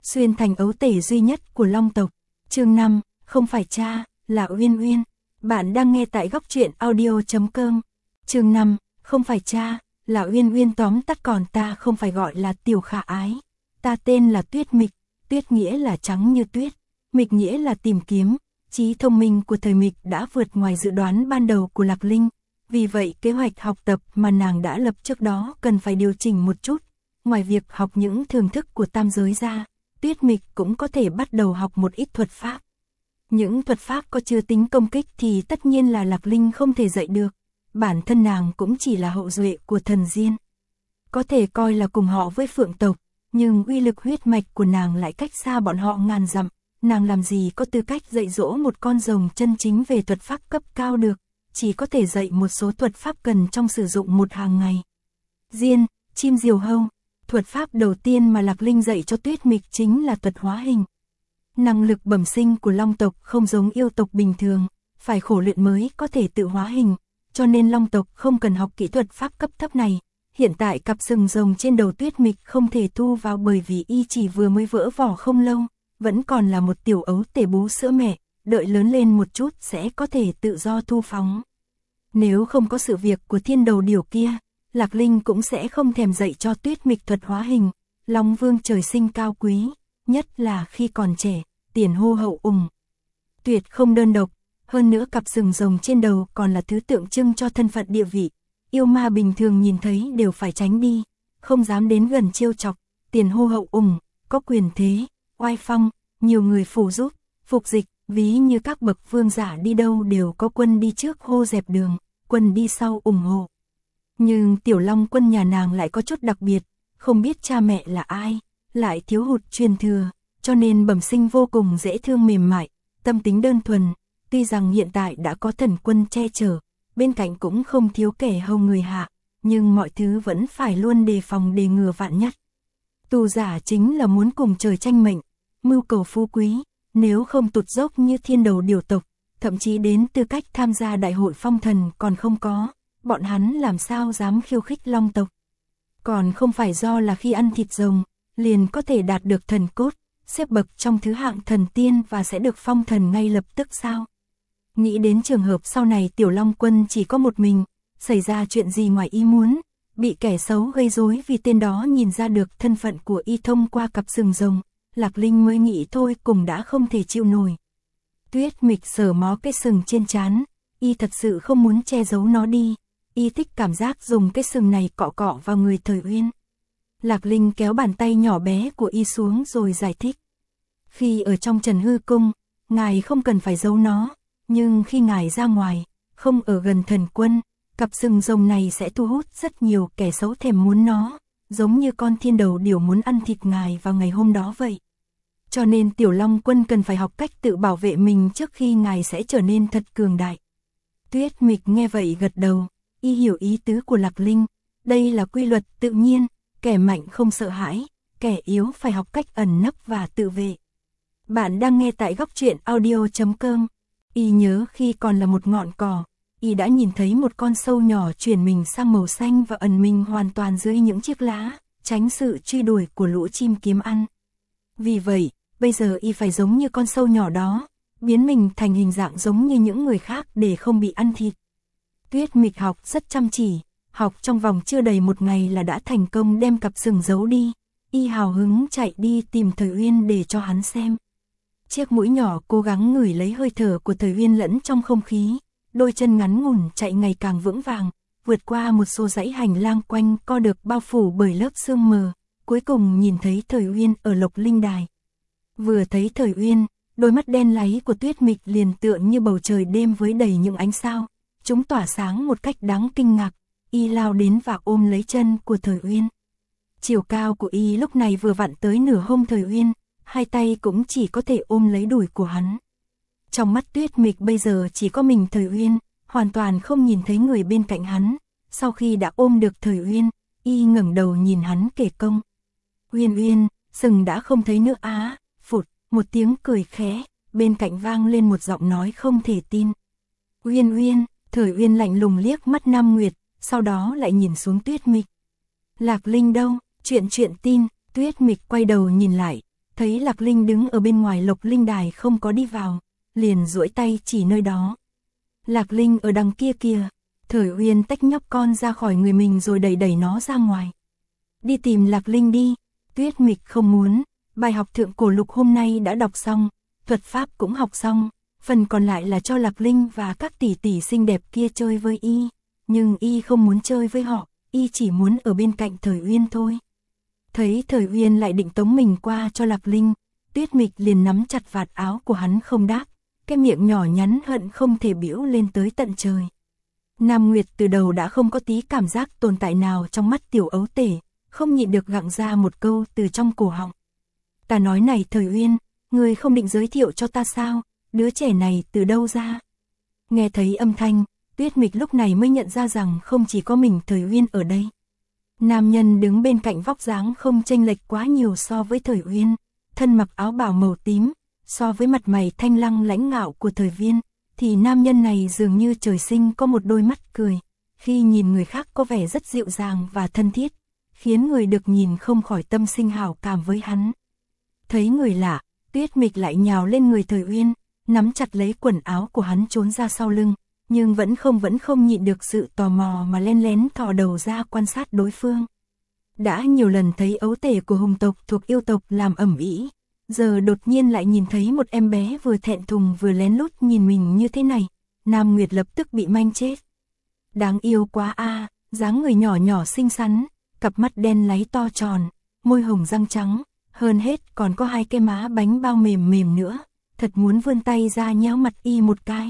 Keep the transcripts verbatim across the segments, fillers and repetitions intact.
xuyên thành ấu tể duy nhất của Long tộc. Chương năm, không phải cha, là Uyên Uyên. Bạn đang nghe tại góc truyện audio chấm com. Chương năm, không phải cha, là Uyên Uyên, tóm tắt còn ta không phải gọi là Tiểu Khả Ái. Ta tên là Tuyết Mịch, Tuyết nghĩa là trắng như tuyết, Mịch nghĩa là tìm kiếm. Trí thông minh của thời Mịch đã vượt ngoài dự đoán ban đầu của Lạc Linh. Vì vậy kế hoạch học tập mà nàng đã lập trước đó cần phải điều chỉnh một chút. Ngoài việc học những thưởng thức của tam giới ra, Tuyết Mịch cũng có thể bắt đầu học một ít thuật pháp. Những thuật pháp có chưa tính công kích thì tất nhiên là Lạc Linh không thể dạy được. Bản thân nàng cũng chỉ là hậu duệ của thần Diên. Có thể coi là cùng họ với Phượng tộc, nhưng uy lực huyết mạch của nàng lại cách xa bọn họ ngàn dặm. Nàng làm gì có tư cách dạy dỗ một con rồng chân chính về thuật pháp cấp cao được, chỉ có thể dạy một số thuật pháp cần trong sử dụng một hàng ngày. Diên, chim diều hâu, thuật pháp đầu tiên mà Lạc Linh dạy cho Tuyết Mịch chính là thuật hóa hình. Năng lực bẩm sinh của Long tộc không giống yêu tộc bình thường, phải khổ luyện mới có thể tự hóa hình, cho nên Long tộc không cần học kỹ thuật pháp cấp thấp này. Hiện tại cặp sừng rồng trên đầu Tuyết Mịch không thể thu vào bởi vì y chỉ vừa mới vỡ vỏ không lâu, vẫn còn là một tiểu ấu tể bú sữa mẹ, đợi lớn lên một chút sẽ có thể tự do thu phóng. Nếu không có sự việc của thiên đầu điểu kia, Lạc Linh cũng sẽ không thèm dạy cho Tuyết Mịch thuật hóa hình. Long Vương trời sinh cao quý, nhất là khi còn trẻ, tiền hô hậu ủng. Tuyệt không đơn độc, hơn nữa cặp sừng rồng trên đầu còn là thứ tượng trưng cho thân phận địa vị. Yêu ma bình thường nhìn thấy đều phải tránh đi, không dám đến gần trêu chọc. Tiền hô hậu ủng, có quyền thế, oai phong, nhiều người phù giúp, phục dịch, ví như các bậc vương giả đi đâu đều có quân đi trước hô dẹp đường, quân đi sau ủng hộ. Nhưng tiểu Long quân nhà nàng lại có chút đặc biệt, không biết cha mẹ là ai, lại thiếu hụt truyền thừa, cho nên bẩm sinh vô cùng dễ thương mềm mại, tâm tính đơn thuần. Tuy rằng hiện tại đã có thần quân che chở, bên cạnh cũng không thiếu kẻ hầu người hạ, nhưng mọi thứ vẫn phải luôn đề phòng đề ngừa vạn nhất. Tù giả chính là muốn cùng trời tranh mệnh, mưu cầu phú quý, nếu không tụt dốc như thiên đầu điểu tộc, thậm chí đến tư cách tham gia đại hội phong thần còn không có, bọn hắn làm sao dám khiêu khích Long tộc. Còn không phải do là khi ăn thịt rồng, liền có thể đạt được thần cốt, xếp bậc trong thứ hạng thần tiên và sẽ được phong thần ngay lập tức sao? Nghĩ đến trường hợp sau này tiểu Long quân chỉ có một mình, xảy ra chuyện gì ngoài ý muốn, bị kẻ xấu gây rối vì tên đó nhìn ra được thân phận của y thông qua cặp sừng rồng, Lạc Linh mới nghĩ thôi cùng đã không thể chịu nổi. Tuyết Mịch sờ mó cái sừng trên trán, y thật sự không muốn che giấu nó đi, y thích cảm giác dùng cái sừng này cọ cọ vào người Thời Uyên. Lạc Linh kéo bàn tay nhỏ bé của y xuống rồi giải thích. Khi ở trong Trần Hư Cung, ngài không cần phải giấu nó, nhưng khi ngài ra ngoài, không ở gần thần quân, cặp sừng rồng này sẽ thu hút rất nhiều kẻ xấu thèm muốn nó, giống như con thiên đầu điểu muốn ăn thịt ngài vào ngày hôm đó vậy. Cho nên tiểu Long quân cần phải học cách tự bảo vệ mình trước khi ngài sẽ trở nên thật cường đại. Tuyết Mịch nghe vậy gật đầu, y hiểu ý tứ của Lạc Linh, đây là quy luật tự nhiên, kẻ mạnh không sợ hãi, kẻ yếu phải học cách ẩn nấp và tự vệ. Bạn đang nghe tại góc truyện audio chấm com. Y nhớ khi còn là một ngọn cỏ, y đã nhìn thấy một con sâu nhỏ chuyển mình sang màu xanh và ẩn mình hoàn toàn dưới những chiếc lá, tránh sự truy đuổi của lũ chim kiếm ăn. Vì vậy, bây giờ y phải giống như con sâu nhỏ đó, biến mình thành hình dạng giống như những người khác để không bị ăn thịt. Tuyết Mịch học rất chăm chỉ, học trong vòng chưa đầy một ngày là đã thành công đem cặp sừng giấu đi, y hào hứng chạy đi tìm Thời Uyên để cho hắn xem. Chiếc mũi nhỏ cố gắng ngửi lấy hơi thở của Thời Uyên lẫn trong không khí, đôi chân ngắn ngủn chạy ngày càng vững vàng, vượt qua một số dãy hành lang quanh co được bao phủ bởi lớp sương mờ, cuối cùng nhìn thấy Thời Uyên ở Lộc Linh Đài. Vừa thấy Thời Uyên, đôi mắt đen láy của Tuyết Mịch liền tựa như bầu trời đêm với đầy những ánh sao, chúng tỏa sáng một cách đáng kinh ngạc, y lao đến và ôm lấy chân của Thời Uyên. Chiều cao của y lúc này vừa vặn tới nửa hông Thời Uyên, hai tay cũng chỉ có thể ôm lấy đùi của hắn. Trong mắt Tuyết Mịch bây giờ chỉ có mình Thời Uyên, hoàn toàn không nhìn thấy người bên cạnh hắn. Sau khi đã ôm được Thời Uyên, y ngẩng đầu nhìn hắn kể công. Uyên Uyên, sừng đã không thấy nữa á, phụt, một tiếng cười khẽ, bên cạnh vang lên một giọng nói không thể tin. Uyên Uyên, Thời Uyên lạnh lùng liếc mắt Nam Nguyệt, sau đó lại nhìn xuống Tuyết Mịch. Lạc Linh đâu, chuyện chuyện tin, Tuyết Mịch quay đầu nhìn lại, thấy Lạc Linh đứng ở bên ngoài Lộc Linh đài không có đi vào, liền duỗi tay chỉ nơi đó. Lạc Linh ở đằng kia kìa. Thời Uyên tách nhóc con ra khỏi người mình rồi đẩy đẩy nó ra ngoài. Đi tìm Lạc Linh đi. Tuyết Mịch không muốn, bài học thượng cổ lục hôm nay đã đọc xong, thuật pháp cũng học xong, phần còn lại là cho Lạc Linh và các tỷ tỷ xinh đẹp kia chơi với y, nhưng y không muốn chơi với họ, y chỉ muốn ở bên cạnh Thời Uyên thôi. Thấy Thời Uyên lại định tống mình qua cho Lạc Linh, Tuyết Mịch liền nắm chặt vạt áo của hắn không đáp, cái miệng nhỏ nhắn hận không thể biểu lên tới tận trời. Nam Nguyệt từ đầu đã không có tí cảm giác tồn tại nào trong mắt tiểu ấu tể, không nhịn được gặng ra một câu từ trong cổ họng. Ta nói này Thời Uyên, ngươi không định giới thiệu cho ta sao, đứa trẻ này từ đâu ra? Nghe thấy âm thanh, Tuyết Mịch lúc này mới nhận ra rằng không chỉ có mình Thời Uyên ở đây. Nam nhân đứng bên cạnh vóc dáng không chênh lệch quá nhiều so với Thời Uyên, thân mặc áo bào màu tím, so với mặt mày thanh lăng lãnh ngạo của Thời Viên, thì nam nhân này dường như trời sinh có một đôi mắt cười, khi nhìn người khác có vẻ rất dịu dàng và thân thiết, khiến người được nhìn không khỏi tâm sinh hảo cảm với hắn. Thấy người lạ, Tuyết Mịch lại nhào lên người Thời Uyên, nắm chặt lấy quần áo của hắn trốn ra sau lưng, nhưng vẫn không vẫn không nhịn được sự tò mò mà len lén thò đầu ra quan sát đối phương. Đã nhiều lần thấy ấu tể của hùng tộc thuộc yêu tộc làm ầm ĩ, giờ đột nhiên lại nhìn thấy một em bé vừa thẹn thùng vừa lén lút nhìn mình như thế này, Nam Nguyệt lập tức bị manh chết. Đáng yêu quá a, dáng người nhỏ nhỏ xinh xắn, cặp mắt đen láy to tròn, môi hồng răng trắng, hơn hết còn có hai cái má bánh bao mềm mềm nữa, thật muốn vươn tay ra nhéo mặt y một cái.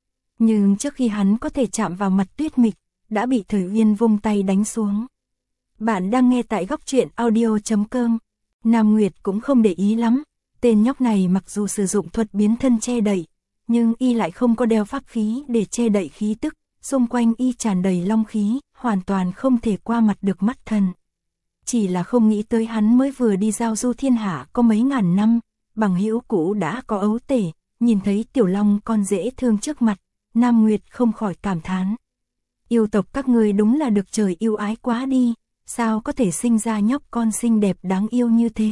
Nhưng trước khi hắn có thể chạm vào mặt Tuyết Mịch, đã bị Thời Uyên vung tay đánh xuống. Bạn đang nghe tại góc truyện audio chấm com. Nam Nguyệt cũng không để ý lắm, tên nhóc này mặc dù sử dụng thuật biến thân che đậy, nhưng y lại không có đeo pháp khí để che đậy khí tức, xung quanh y tràn đầy long khí, hoàn toàn không thể qua mặt được mắt thần. Chỉ là không nghĩ tới hắn mới vừa đi giao du thiên hạ có mấy ngàn năm, bằng hữu cũ đã có ấu tể, nhìn thấy tiểu long con dễ thương trước mặt, Nam Nguyệt không khỏi cảm thán. Yêu tộc các ngươi đúng là được trời yêu ái quá đi, sao có thể sinh ra nhóc con xinh đẹp đáng yêu như thế.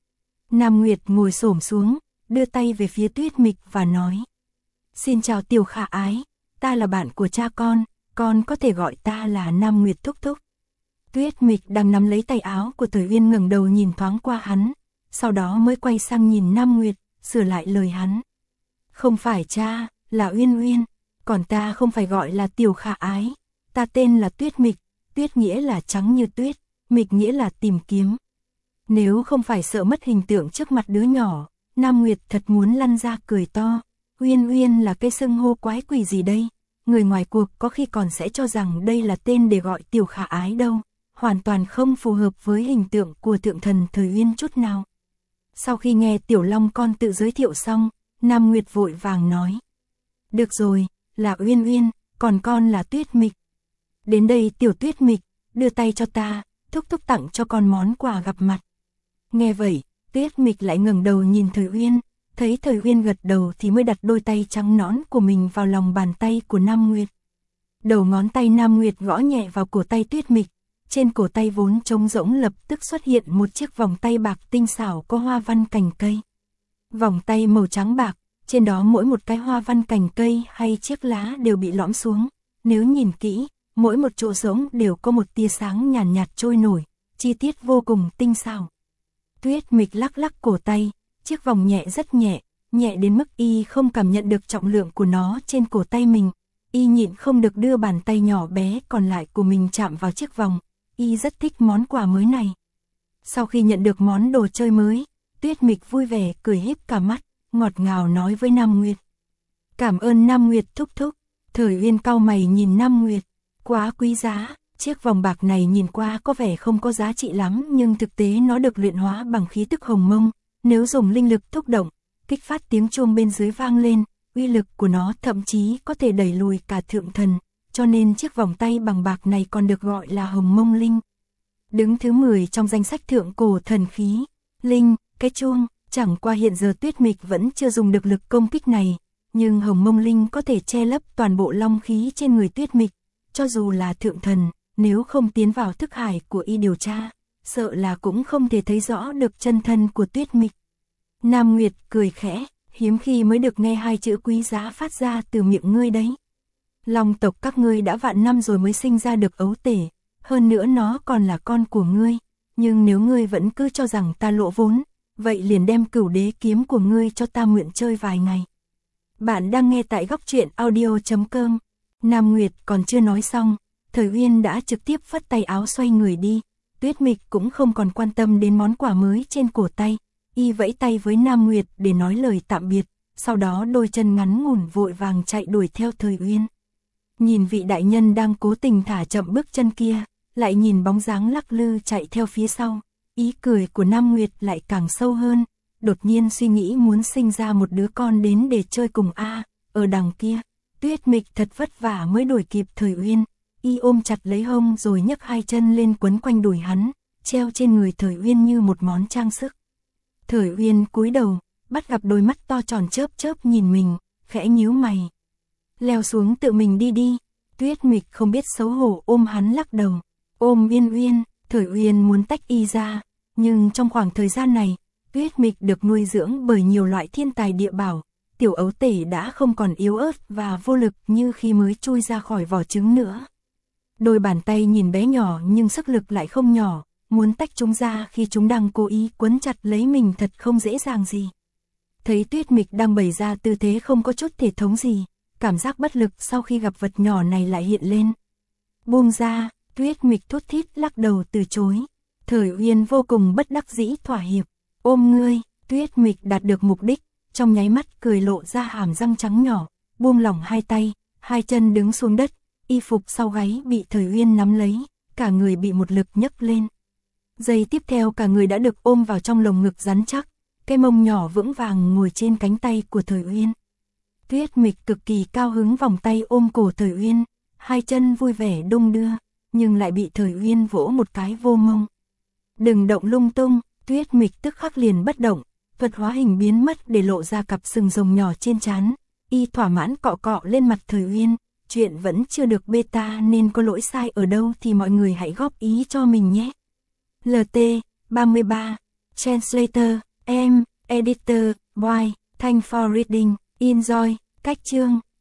Nam Nguyệt ngồi xổm xuống, đưa tay về phía Tuyết Mịch và nói. Xin chào tiểu khả ái, ta là bạn của cha con, con có thể gọi ta là Nam Nguyệt thúc thúc. Tuyết Mịch đang nắm lấy tay áo của Thời Uyên ngẩng đầu nhìn thoáng qua hắn, sau đó mới quay sang nhìn Nam Nguyệt, sửa lại lời hắn. Không phải cha, là Uyên Uyên, còn ta không phải gọi là tiểu khả ái, ta tên là Tuyết Mịch, Tuyết nghĩa là trắng như tuyết, Mịch nghĩa là tìm kiếm. Nếu không phải sợ mất hình tượng trước mặt đứa nhỏ, Nam Nguyệt thật muốn lăn ra cười to. Uyên Uyên là cái xưng hô quái quỷ gì đây? Người ngoài cuộc có khi còn sẽ cho rằng đây là tên để gọi tiểu khả ái đâu, hoàn toàn không phù hợp với hình tượng của thượng thần Thời Uyên chút nào. Sau khi nghe tiểu long con tự giới thiệu xong, Nam Nguyệt vội vàng nói. Được rồi, là Uyên Uyên, còn con là Tuyết Mịch. Đến đây tiểu Tuyết Mịch, đưa tay cho ta, thúc thúc tặng cho con món quà gặp mặt. Nghe vậy, Tuyết Mịch lại ngẩng đầu nhìn Thời Uyên, thấy Thời Uyên gật đầu thì mới đặt đôi tay trắng nõn của mình vào lòng bàn tay của Nam Nguyệt. Đầu ngón tay Nam Nguyệt gõ nhẹ vào cổ tay Tuyết Mịch, trên cổ tay vốn trống rỗng lập tức xuất hiện một chiếc vòng tay bạc tinh xảo có hoa văn cành cây. Vòng tay màu trắng bạc, trên đó mỗi một cái hoa văn cành cây hay chiếc lá đều bị lõm xuống, nếu nhìn kỹ, mỗi một chỗ rỗng đều có một tia sáng nhàn nhạt, nhạt trôi nổi, chi tiết vô cùng tinh xảo. Tuyết Mịch lắc lắc cổ tay, chiếc vòng nhẹ rất nhẹ, nhẹ đến mức y không cảm nhận được trọng lượng của nó trên cổ tay mình, y nhịn không được đưa bàn tay nhỏ bé còn lại của mình chạm vào chiếc vòng, y rất thích món quà mới này. Sau khi nhận được món đồ chơi mới, Tuyết Mịch vui vẻ cười híp cả mắt, ngọt ngào nói với Nam Nguyệt. Cảm ơn Nam Nguyệt thúc thúc. Thời Uyên cau mày nhìn Nam Nguyệt, quá quý giá, chiếc vòng bạc này nhìn qua có vẻ không có giá trị lắm nhưng thực tế nó được luyện hóa bằng khí tức hồng mông, nếu dùng linh lực thúc động, kích phát tiếng chuông bên dưới vang lên, uy lực của nó thậm chí có thể đẩy lùi cả thượng thần, cho nên chiếc vòng tay bằng bạc này còn được gọi là hồng mông linh. Đứng thứ mười trong danh sách thượng cổ thần khí, linh, cái chuông, chẳng qua hiện giờ Tuyết Mịch vẫn chưa dùng được lực công kích này, nhưng hồng mông linh có thể che lấp toàn bộ long khí trên người Tuyết Mịch, cho dù là thượng thần, nếu không tiến vào thức hải của y điều tra, sợ là cũng không thể thấy rõ được chân thân của Tuyết Mịch. Nam Nguyệt cười khẽ, hiếm khi mới được nghe hai chữ quý giá phát ra từ miệng ngươi đấy. Long tộc các ngươi đã vạn năm rồi mới sinh ra được ấu tể, hơn nữa nó còn là con của ngươi, nhưng nếu ngươi vẫn cứ cho rằng ta lỗ vốn, vậy liền đem Cửu Đế kiếm của ngươi cho ta mượn chơi vài ngày. Bạn đang nghe tại góc truyện audio chấm com. Nam Nguyệt còn chưa nói xong, Thời Uyên đã trực tiếp phất tay áo xoay người đi. Tuyết Mịch cũng không còn quan tâm đến món quà mới trên cổ tay, y vẫy tay với Nam Nguyệt để nói lời tạm biệt, sau đó đôi chân ngắn ngủn vội vàng chạy đuổi theo Thời Uyên. Nhìn vị đại nhân đang cố tình thả chậm bước chân kia, lại nhìn bóng dáng lắc lư chạy theo phía sau, ý cười của Nam Nguyệt lại càng sâu hơn, đột nhiên suy nghĩ muốn sinh ra một đứa con đến để chơi cùng a. Ở đằng kia, Tuyết Mịch thật vất vả mới đuổi kịp Thời Uyên, y ôm chặt lấy hông rồi nhấc hai chân lên quấn quanh đùi hắn, treo trên người Thời Uyên như một món trang sức. Thời Uyên cúi đầu, bắt gặp đôi mắt to tròn chớp chớp nhìn mình, khẽ nhíu mày. Leo xuống tự mình đi đi. Tuyết Mịch không biết xấu hổ ôm hắn lắc đầu. Ôm Uyên Uyên, Thời Uyên muốn tách y ra, nhưng trong khoảng thời gian này, Tuyết Mịch được nuôi dưỡng bởi nhiều loại thiên tài địa bảo, tiểu ấu tể đã không còn yếu ớt và vô lực như khi mới chui ra khỏi vỏ trứng nữa. Đôi bàn tay nhìn bé nhỏ nhưng sức lực lại không nhỏ, muốn tách chúng ra khi chúng đang cố ý quấn chặt lấy mình thật không dễ dàng gì. Thấy Tuyết Mịch đang bày ra tư thế không có chút thể thống gì, cảm giác bất lực sau khi gặp vật nhỏ này lại hiện lên. Buông ra, Tuyết Mịch thút thít lắc đầu từ chối. Thời Uyên vô cùng bất đắc dĩ thỏa hiệp. Ôm ngươi, Tuyết Mịch đạt được mục đích, trong nháy mắt cười lộ ra hàm răng trắng nhỏ, buông lỏng hai tay, hai chân đứng xuống đất, y phục sau gáy bị Thời Uyên nắm lấy, cả người bị một lực nhấc lên. Giây tiếp theo cả người đã được ôm vào trong lồng ngực rắn chắc, cái mông nhỏ vững vàng ngồi trên cánh tay của Thời Uyên. Tuyết Mịch cực kỳ cao hứng vòng tay ôm cổ Thời Uyên, hai chân vui vẻ đung đưa, nhưng lại bị Thời Uyên vỗ một cái vô mông. Đừng động lung tung, Tuyết Mịch tức khắc liền bất động, thuật hóa hình biến mất để lộ ra cặp sừng rồng nhỏ trên trán, y thỏa mãn cọ cọ lên mặt Thời Uyên, chuyện vẫn chưa được beta nên có lỗi sai ở đâu thì mọi người hãy góp ý cho mình nhé. lờ tê ba mươi ba Translator, em, Editor, Y, Thanks for reading, enjoy, cách chương.